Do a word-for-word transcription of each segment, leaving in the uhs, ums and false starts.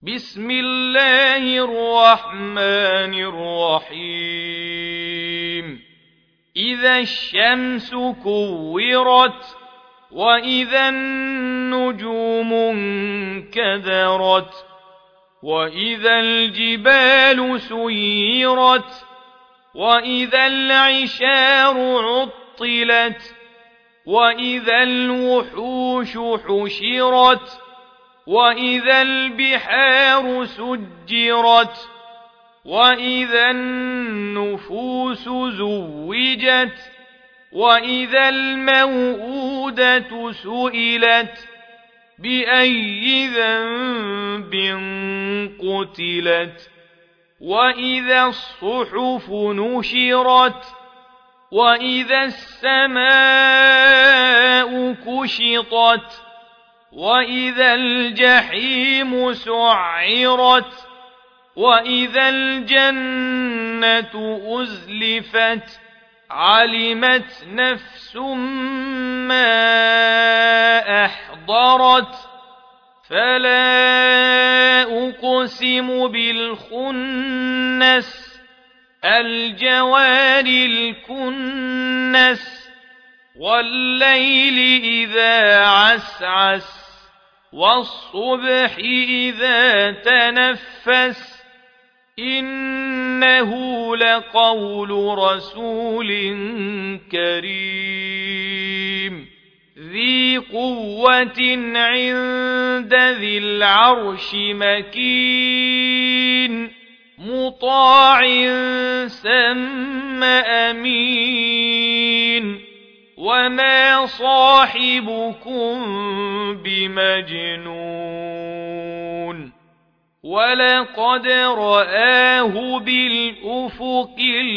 بسم الله الرحمن الرحيم إذا الشمس كورت وإذا النجوم انكدرت وإذا الجبال سيرت وإذا العشار عطلت وإذا الوحوش حشرت وإذا البحار سجرت وإذا النفوس زوجت وإذا الموءودة سئلت بأي ذنب قتلت وإذا الصحف نشرت وإذا السماء كشطت وإذا الجحيم سعرت وإذا الجنة أزلفت علمت نفس ما أحضرت فلا أقسم بالخنس الجوار الكنس والليل إذا عسعس والصبح إذا تنفس إنه لقول رسول كريم ذي قوة عند ذي العرش مكين مطاع ثم أمين وما صاحبكم بمجنون ولقد رآه بالأفق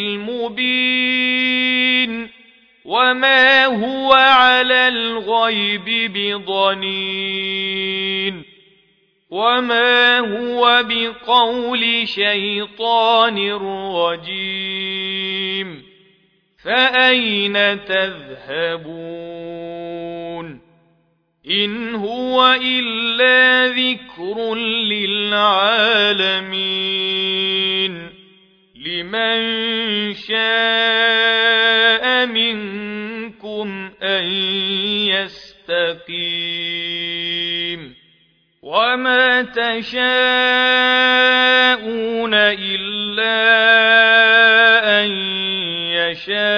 المبين وما هو على الغيب بضنين وما هو بقول شيطان رجيم فأين تذهبون إن هو إلا ذكر للعالمين لمن شاء منكم أن يستقيم وما تشاءون إلا أن يشاء